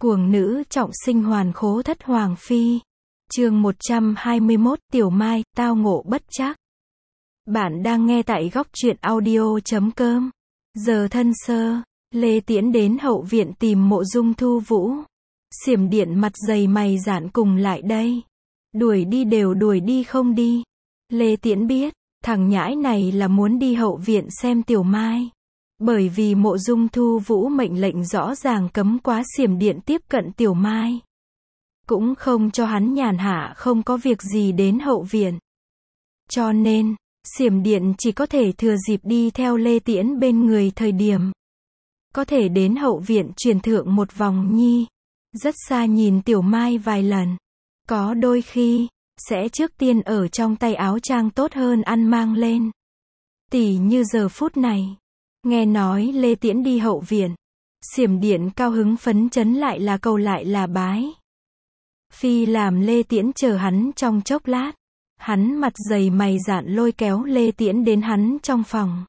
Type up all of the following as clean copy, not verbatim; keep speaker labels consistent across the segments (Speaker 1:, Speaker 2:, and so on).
Speaker 1: Cuồng nữ trọng sinh hoàn khố thất hoàng phi. Chương 121, Tiểu Mai, tao ngộ bất trắc. Bạn đang nghe tại góc truyện audio.com. Giờ thân sơ, Lê Tiễn đến hậu viện tìm Mộ Dung Thu Vũ. Xiểm Điện mặt dày mày dạn cùng lại đây. Đuổi đi đều đuổi đi không đi. Lê Tiễn biết, thằng nhãi này là muốn đi hậu viện xem Tiểu Mai. Bởi vì Mộ Dung Thu Vũ mệnh lệnh rõ ràng cấm quá Xiểm Điện tiếp cận Tiểu Mai. Cũng không cho hắn nhàn hạ không có việc gì đến hậu viện. Cho nên, Xiểm Điện chỉ có thể thừa dịp đi theo Lê Tiễn bên người thời điểm. Có thể đến hậu viện truyền thượng một vòng nhi. Rất xa nhìn Tiểu Mai vài lần. Có đôi khi, sẽ trước tiên ở trong tay áo trang tốt hơn ăn mang lên. Tỉ như giờ phút này. Nghe nói Lê Tiễn đi hậu viện. Xiểm Điện cao hứng phấn chấn lại là cầu lại là bái. Phi làm Lê Tiễn chờ hắn trong chốc lát. Hắn mặt dày mày dạn lôi kéo Lê Tiễn đến hắn trong phòng.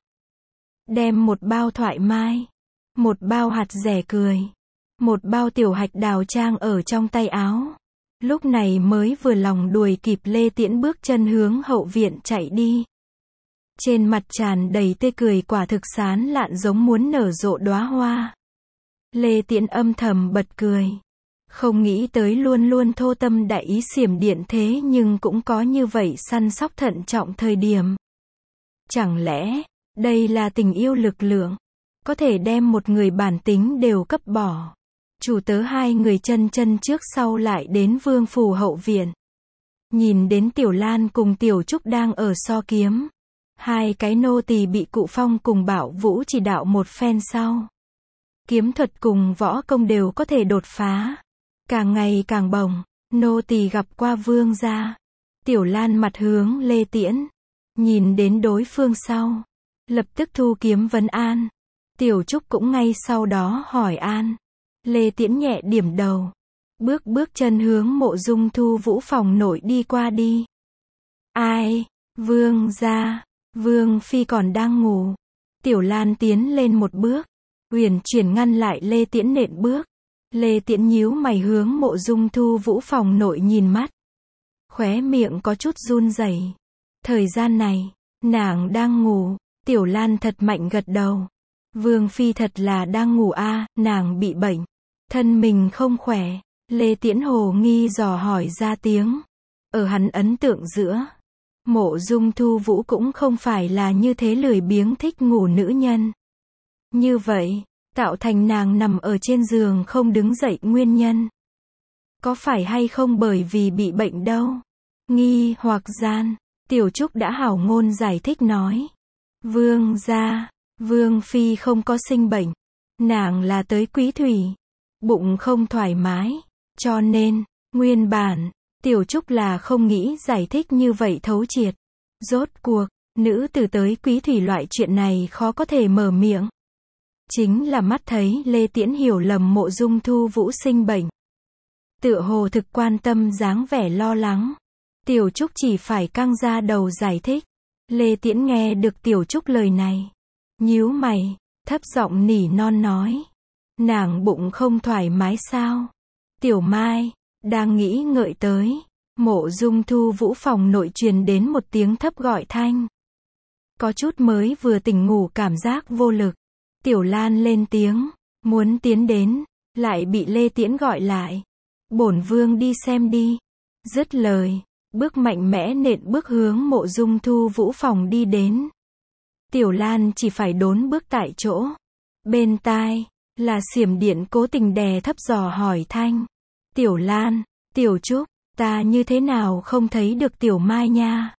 Speaker 1: Đem một bao thoại mai. Một bao hạt dẻ cười. Một bao tiểu hạch đào trang ở trong tay áo. Lúc này mới vừa lòng đuổi kịp Lê Tiễn bước chân hướng hậu viện chạy đi. Trên mặt tràn đầy tươi cười quả thực sán lạn giống muốn nở rộ đóa hoa. Lê Tiễn âm thầm bật cười. Không nghĩ tới luôn luôn thô tâm đại ý Xiểm Điện thế nhưng cũng có như vậy săn sóc thận trọng thời điểm. Chẳng lẽ, đây là tình yêu lực lượng, có thể đem một người bản tính đều cấp bỏ. Chủ tớ hai người chân trước sau lại đến Vương phủ hậu viện. Nhìn đến Tiểu Lan cùng Tiểu Trúc đang ở so kiếm. Hai cái nô tỳ bị Cụ Phong cùng Bảo Vũ chỉ đạo một phen sau. Kiếm thuật cùng võ công đều có thể đột phá. Càng ngày càng bồng, nô tỳ gặp qua vương gia. Tiểu Lan mặt hướng Lê Tiễn. Nhìn đến đối phương sau. Lập tức thu kiếm vấn an. Tiểu Trúc cũng ngay sau đó hỏi an. Lê Tiễn nhẹ điểm đầu. Bước chân hướng Mộ Dung Thu Vũ phòng nội đi qua đi. Ai? Vương gia. Vương phi còn đang ngủ. Tiểu Lan tiến lên một bước. Uyển chuyển ngăn lại Lê Tiễn nện bước. Lê Tiễn nhíu mày hướng Mộ Dung Thu Vũ phòng nội nhìn mắt. Khóe miệng có chút run rẩy. Thời gian này, nàng đang ngủ. Tiểu Lan thật mạnh gật đầu. Vương phi thật là đang ngủ a, nàng bị bệnh. Thân mình không khỏe. Lê Tiễn hồ nghi dò hỏi ra tiếng. Ở hắn ấn tượng giữa, Mộ Dung Thu Vũ cũng không phải là như thế lười biếng thích ngủ nữ nhân. Như vậy, tạo thành nàng nằm ở trên giường không đứng dậy nguyên nhân. Có phải hay không bởi vì bị bệnh đâu? Nghi hoặc gian, Tiểu Trúc đã hảo ngôn giải thích nói. Vương gia, Vương phi không có sinh bệnh. Nàng là tới quý thủy. Bụng không thoải mái. Cho nên, nguyên bản, Tiểu Trúc là không nghĩ giải thích như vậy thấu triệt. Rốt cuộc, nữ tử tới quý thủy loại chuyện này khó có thể mở miệng. Chính là mắt thấy Lê Tiễn hiểu lầm Mộ Dung Thu Vũ sinh bệnh. Tựa hồ thực quan tâm dáng vẻ lo lắng. Tiểu Trúc chỉ phải căng ra đầu giải thích. Lê Tiễn nghe được Tiểu Trúc lời này. Nhíu mày, thấp giọng nỉ non nói. Nàng bụng không thoải mái sao? Tiểu Mai, đang nghĩ ngợi tới. Mộ Dung Thu Vũ phòng nội truyền đến một tiếng thấp gọi thanh. Có chút mới vừa tỉnh ngủ cảm giác vô lực. Tiểu Lan lên tiếng, muốn tiến đến, lại bị Lê Tiễn gọi lại. Bổn vương đi xem đi. Dứt lời, bước mạnh mẽ nện bước hướng Mộ Dung Thu Vũ phòng đi đến. Tiểu Lan chỉ phải đốn bước tại chỗ. Bên tai, là Xiểm Điện cố tình đè thấp dò hỏi thanh. Tiểu Lan, Tiểu Trúc, ta như thế nào không thấy được Tiểu Mai nha?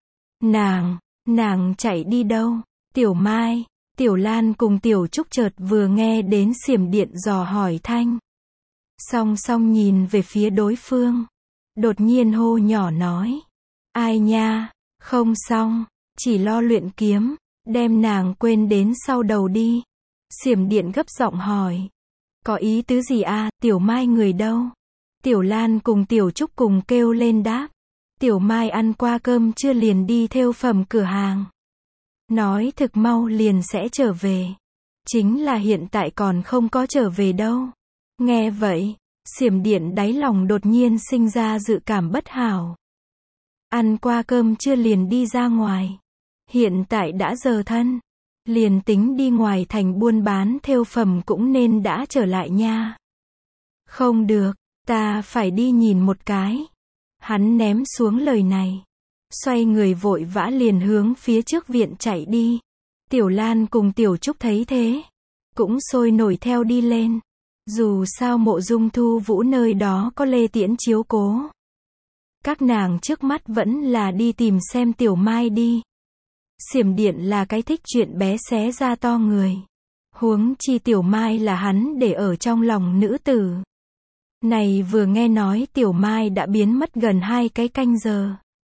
Speaker 1: Nàng chạy đi đâu? Tiểu Mai, Tiểu Lan cùng Tiểu Trúc chợt vừa nghe đến Xiểm Điện dò hỏi thanh. Song song nhìn về phía đối phương. Đột nhiên hô nhỏ nói. Ai nha, không xong, chỉ lo luyện kiếm, đem nàng quên đến sau đầu đi. Xiểm Điện gấp giọng hỏi. Có ý tứ gì a? Tiểu Mai người đâu? Tiểu Lan cùng Tiểu Trúc cùng kêu lên đáp. Tiểu Mai ăn qua cơm chưa liền đi thêu phẩm cửa hàng. Nói thực mau liền sẽ trở về. Chính là hiện tại còn không có trở về đâu. Nghe vậy, Xiểm Điện đáy lòng đột nhiên sinh ra dự cảm bất hảo. Ăn qua cơm trưa liền đi ra ngoài. Hiện tại đã giờ thân. Liền tính đi ngoài thành buôn bán thêu phẩm cũng nên đã trở lại nha. Không được, ta phải đi nhìn một cái. Hắn ném xuống lời này. Xoay người vội vã liền hướng phía trước viện chạy đi. Tiểu Lan cùng Tiểu Trúc thấy thế. Cũng sôi nổi theo đi lên. Dù sao Mộ Dung Thu Vũ nơi đó có Lê Tiễn chiếu cố. Các nàng trước mắt vẫn là đi tìm xem Tiểu Mai đi. Xiểm Điện là cái thích chuyện bé xé ra to người. Huống chi Tiểu Mai là hắn để ở trong lòng nữ tử. Này vừa nghe nói Tiểu Mai đã biến mất gần 2 cái canh giờ.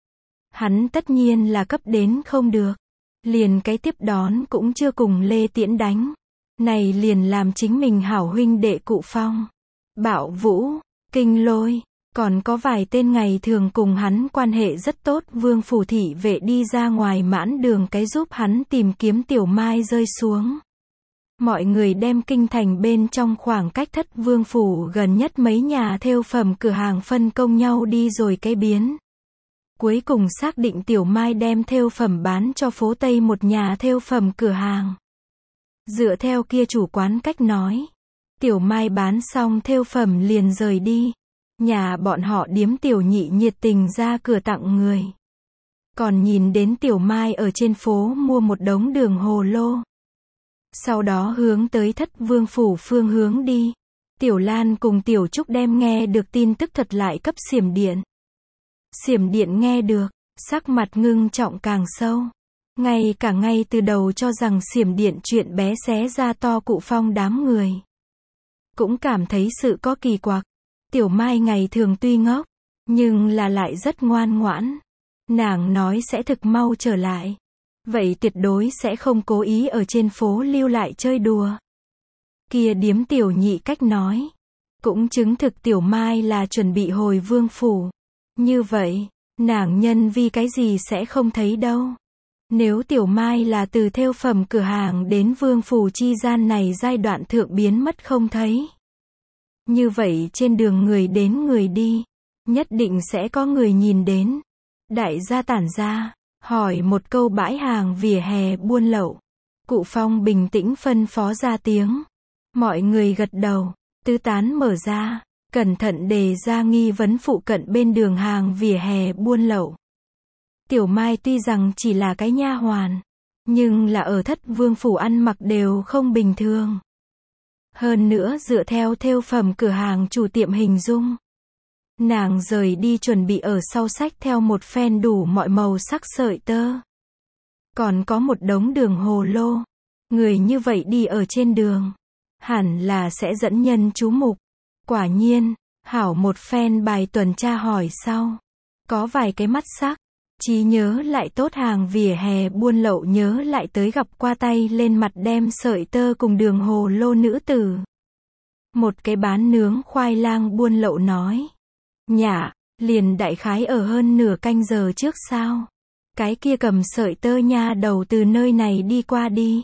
Speaker 1: Hắn tất nhiên là cấp đến không được. Liền cái tiếp đón cũng chưa cùng Lê Tiễn đánh. Này liền làm chính mình hảo huynh đệ Cụ Phong, Bạo Vũ, Kinh Lôi, còn có vài tên ngày thường cùng hắn quan hệ rất tốt Vương phủ thị vệ đi ra ngoài mãn đường cái giúp hắn tìm kiếm Tiểu Mai rơi xuống. Mọi người đem kinh thành bên trong khoảng cách Thất Vương phủ gần nhất mấy nhà thêu phẩm cửa hàng phân công nhau đi rồi cái biến. Cuối cùng xác định Tiểu Mai đem thêu phẩm bán cho phố Tây một nhà thêu phẩm cửa hàng. Dựa theo kia chủ quán cách nói, Tiểu Mai bán xong thêu phẩm liền rời đi. Nhà bọn họ điếm Tiểu Nhị nhiệt tình ra cửa tặng người. Còn nhìn đến Tiểu Mai ở trên phố mua một đống đường hồ lô. Sau đó hướng tới Thất Vương phủ phương hướng đi. Tiểu Lan cùng Tiểu Trúc đem nghe được tin tức thật lại cấp Xiểm Điện. Xiểm Điện nghe được, sắc mặt ngưng trọng càng sâu. Ngay từ đầu cho rằng Xiểm Điện chuyện bé xé ra to Cụ Phong đám người. Cũng cảm thấy sự có kỳ quặc. Tiểu Mai ngày thường tuy ngốc, nhưng là lại rất ngoan ngoãn. Nàng nói sẽ thực mau trở lại. Vậy tuyệt đối sẽ không cố ý ở trên phố lưu lại chơi đùa. Kia điếm Tiểu Nhị cách nói. Cũng chứng thực Tiểu Mai là chuẩn bị hồi Vương phủ. Như vậy, nàng nhân vì cái gì sẽ không thấy đâu. Nếu Tiểu Mai là từ thêu phẩm cửa hàng đến Vương phủ chi gian này giai đoạn thượng biến mất không thấy. Như vậy trên đường người đến người đi, nhất định sẽ có người nhìn đến. Đại gia tản ra, hỏi một câu bãi hàng vỉa hè buôn lậu. Cụ Phong bình tĩnh phân phó ra tiếng. Mọi người gật đầu, tứ tán mở ra, cẩn thận đề ra nghi vấn phụ cận bên đường hàng vỉa hè buôn lậu. Tiểu Mai tuy rằng chỉ là cái nha hoàn, nhưng là ở Thất Vương phủ ăn mặc đều không bình thường. Hơn nữa dựa theo thêu phẩm cửa hàng chủ tiệm hình dung. Nàng rời đi chuẩn bị ở sau xách theo một phen đủ mọi màu sắc sợi tơ. Còn có một đống đường hồ lô. Người như vậy đi ở trên đường. Hẳn là sẽ dẫn nhân chú mục. Quả nhiên, hảo một phen bài tuần tra hỏi sau. Có vài cái mắt sắc. Trí nhớ lại tốt hàng vỉa hè buôn lậu nhớ lại tới gặp qua tay lên mặt đem sợi tơ cùng đường hồ lô nữ tử. Một cái bán nướng khoai lang buôn lậu nói. Nhả, liền đại khái ở hơn nửa canh giờ trước sao. Cái kia cầm sợi tơ nha đầu từ nơi này đi qua đi.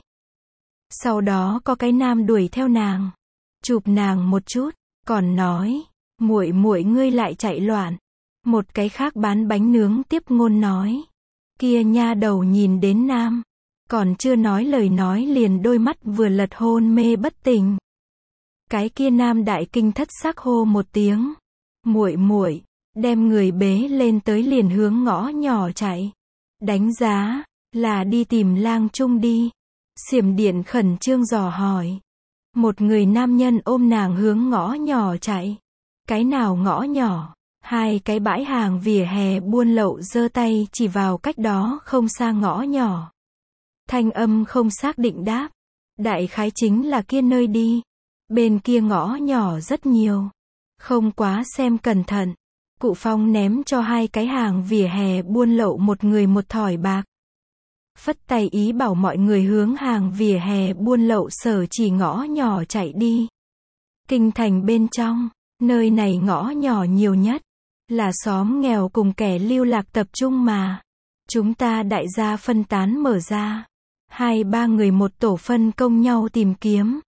Speaker 1: Sau đó có cái nam đuổi theo nàng. Chụp nàng một chút, còn nói. Muội muội ngươi lại chạy loạn. Một cái khác bán bánh nướng tiếp ngôn nói. Kia nha đầu nhìn đến nam. Còn chưa nói lời nói liền đôi mắt vừa lật hôn mê bất tỉnh. Cái kia nam đại kinh thất sắc hô một tiếng. Muội muội, đem người bế lên tới liền hướng ngõ nhỏ chạy. Đánh giá, là đi tìm lang trung đi. Xiểm Điện khẩn trương dò hỏi. Một người nam nhân ôm nàng hướng ngõ nhỏ chạy. Cái nào ngõ nhỏ? Hai cái bãi hàng vỉa hè buôn lậu giơ tay chỉ vào cách đó không xa ngõ nhỏ. Thanh âm không xác định đáp. Đại khái chính là kia nơi đi. Bên kia ngõ nhỏ rất nhiều. Không quá xem cẩn thận. Cụ Phong ném cho hai cái hàng vỉa hè buôn lậu một người một thỏi bạc. Phất tay ý bảo mọi người hướng hàng vỉa hè buôn lậu sở chỉ ngõ nhỏ chạy đi. Kinh thành bên trong, nơi này ngõ nhỏ nhiều nhất. Là xóm nghèo cùng kẻ lưu lạc tập trung mà. Chúng ta đại gia phân tán mở ra. 2-3 người một tổ phân công nhau tìm kiếm.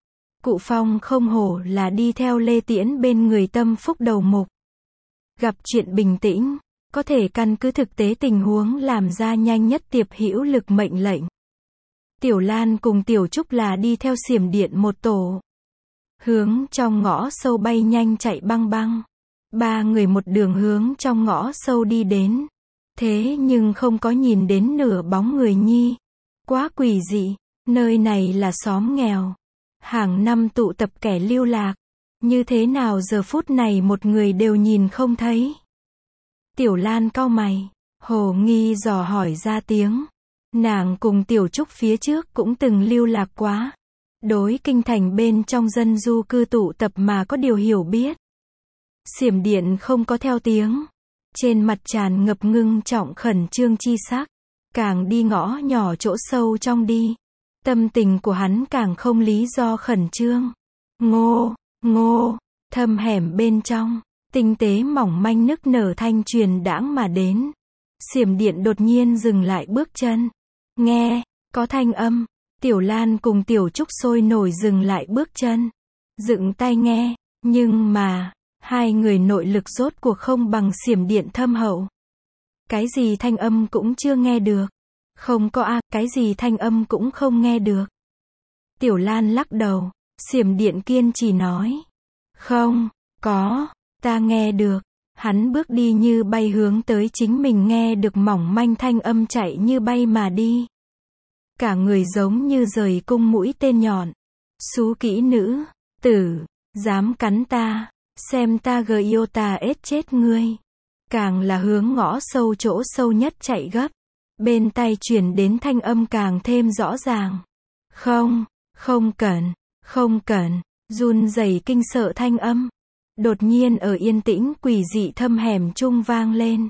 Speaker 1: Cụ Phong không hổ là đi theo Lê Tiễn bên người tâm phúc đầu mục. Gặp chuyện bình tĩnh, có thể căn cứ thực tế tình huống làm ra nhanh nhất tiệp hữu lực mệnh lệnh. Tiểu Lan cùng Tiểu Trúc là đi theo xiểm điện một tổ. Hướng trong ngõ sâu bay nhanh chạy băng băng. Ba người một đường hướng trong ngõ sâu đi đến. Thế nhưng không có nhìn đến nửa bóng người nhi. Quá quỷ dị, nơi này là xóm nghèo. Hàng năm tụ tập kẻ lưu lạc. Như thế nào giờ phút này một người đều nhìn không thấy. Tiểu Lan cau mày, hồ nghi dò hỏi ra tiếng. Nàng cùng Tiểu Trúc phía trước cũng từng lưu lạc quá. Đối kinh thành bên trong dân du cư tụ tập mà có điều hiểu biết. Xiểm điện không có theo tiếng. Trên mặt tràn ngập ngưng trọng khẩn trương chi sắc. Càng đi ngõ nhỏ chỗ sâu trong đi. Tâm tình của hắn càng không lý do khẩn trương. Ngô, ngô, thâm hẻm bên trong. Tinh tế mỏng manh nức nở thanh truyền đãng mà đến. Xiểm điện đột nhiên dừng lại bước chân. Nghe, có thanh âm. Tiểu Lan cùng Tiểu Trúc sôi nổi dừng lại bước chân. Dựng tai nghe, nhưng mà, hai người nội lực rốt cuộc không bằng xiểm điện thâm hậu. Cái gì thanh âm cũng chưa nghe được. Không có cái gì thanh âm cũng không nghe được. Tiểu Lan lắc đầu, xiểm điện kiên trì nói. Không, có, ta nghe được. Hắn bước đi như bay hướng tới chính mình nghe được mỏng manh thanh âm chạy như bay mà đi. Cả người giống như rời cung mũi tên nhọn. Xú kỹ nữ, tử, dám cắn ta, xem ta yêu ta ết chết ngươi. Càng là hướng ngõ sâu chỗ sâu nhất chạy gấp. Bên tai truyền đến thanh âm càng thêm rõ ràng. Không, không cần, run rẩy kinh sợ thanh âm. Đột nhiên ở yên tĩnh quỷ dị thâm hẻm trung vang lên.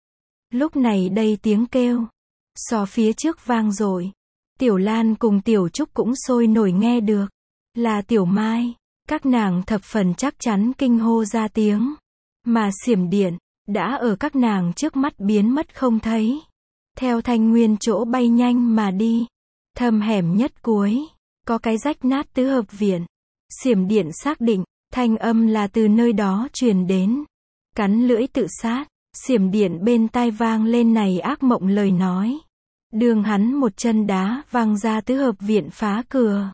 Speaker 1: Lúc này đây tiếng kêu, so phía trước vang rồi. Tiểu Lan cùng Tiểu Trúc cũng sôi nổi nghe được. Là Tiểu Mai, các nàng thập phần chắc chắn kinh hô ra tiếng. Mà xiểm điện, đã ở các nàng trước mắt biến mất không thấy. Theo thanh nguyên chỗ bay nhanh mà đi. Thâm hẻm nhất cuối, có cái rách nát tứ hợp viện. Xiểm điện xác định, thanh âm là từ nơi đó truyền đến. Cắn lưỡi tự sát, xiểm điện bên tai vang lên này ác mộng lời nói. Đường hắn một chân đá văng ra tứ hợp viện phá cửa.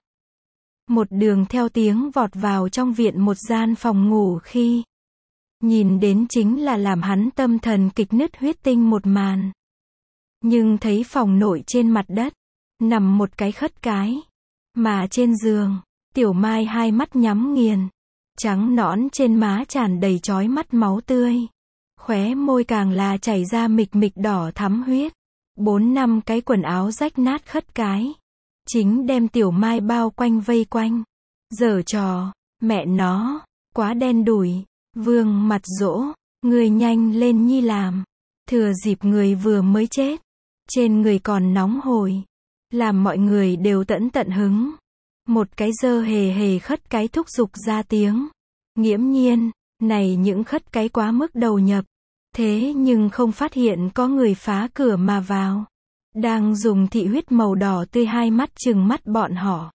Speaker 1: Một đường theo tiếng vọt vào trong viện một gian phòng ngủ khi. Nhìn đến chính là làm hắn tâm thần kịch nứt huyết tinh một màn. Nhưng thấy phòng nội trên mặt đất, nằm một cái khất cái. Mà trên giường, Tiểu Mai hai mắt nhắm nghiền. Trắng nõn trên má tràn đầy chói mắt máu tươi. Khóe môi càng là chảy ra mịch mịch đỏ thắm huyết. 4-5 cái quần áo rách nát khất cái. Chính đem Tiểu Mai bao quanh vây quanh. Giở trò, mẹ nó, quá đen đủi. Vương Mặt Dỗ, người nhanh lên nhi làm. Thừa dịp người vừa mới chết. Trên người còn nóng hổi. Làm mọi người đều tận hứng. Một cái dơ hề hề khất cái thúc giục ra tiếng. Nghiễm nhiên, này những khất cái quá mức đầu nhập. Thế nhưng không phát hiện có người phá cửa mà vào. Đang dùng thị huyết màu đỏ tươi hai mắt trừng mắt bọn họ.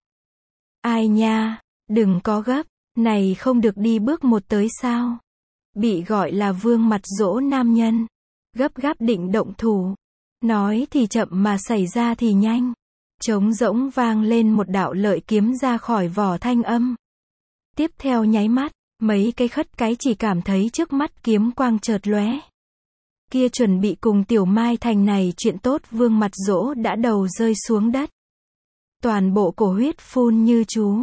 Speaker 1: Ai nha, đừng có gấp, này không được đi bước một tới sao. Bị gọi là Vương Mặt Dỗ nam nhân. Gấp gáp định động thủ. Nói thì chậm mà xảy ra thì nhanh. Trống rỗng vang lên một đạo lợi kiếm ra khỏi vỏ thanh âm. Tiếp theo nháy mắt, mấy cái khất cái chỉ cảm thấy trước mắt kiếm quang chợt lóe. Kia chuẩn bị cùng Tiểu Mai thành này chuyện tốt Vương Mặt Dỗ đã đầu rơi xuống đất. Toàn bộ cổ huyết phun như chú.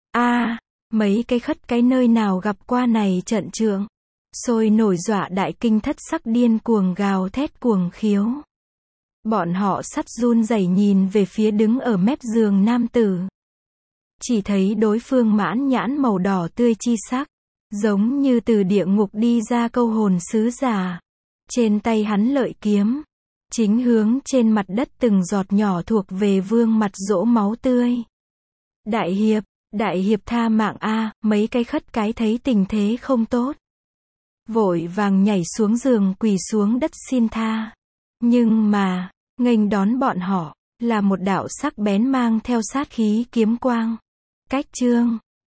Speaker 1: Mấy cái khất cái nơi nào gặp qua này trận trượng. Sôi nổi dọa đại kinh thất sắc điên cuồng gào thét cuồng khiếu. Bọn họ sắt run rẩy nhìn về phía đứng ở mép giường nam tử. Chỉ thấy đối phương mãn nhãn màu đỏ tươi chi sắc. Giống như từ địa ngục đi ra câu hồn sứ giả. Trên tay hắn lợi kiếm. Chính hướng trên mặt đất từng giọt nhỏ thuộc về Vương Mặt Dỗ máu tươi. Đại hiệp tha mạng mấy cái khất cái thấy tình thế không tốt. Vội vàng nhảy xuống giường quỳ xuống đất xin tha. Nhưng mà, nghênh đón bọn họ, là một đạo sắc bén mang theo sát khí kiếm quang. Cách chương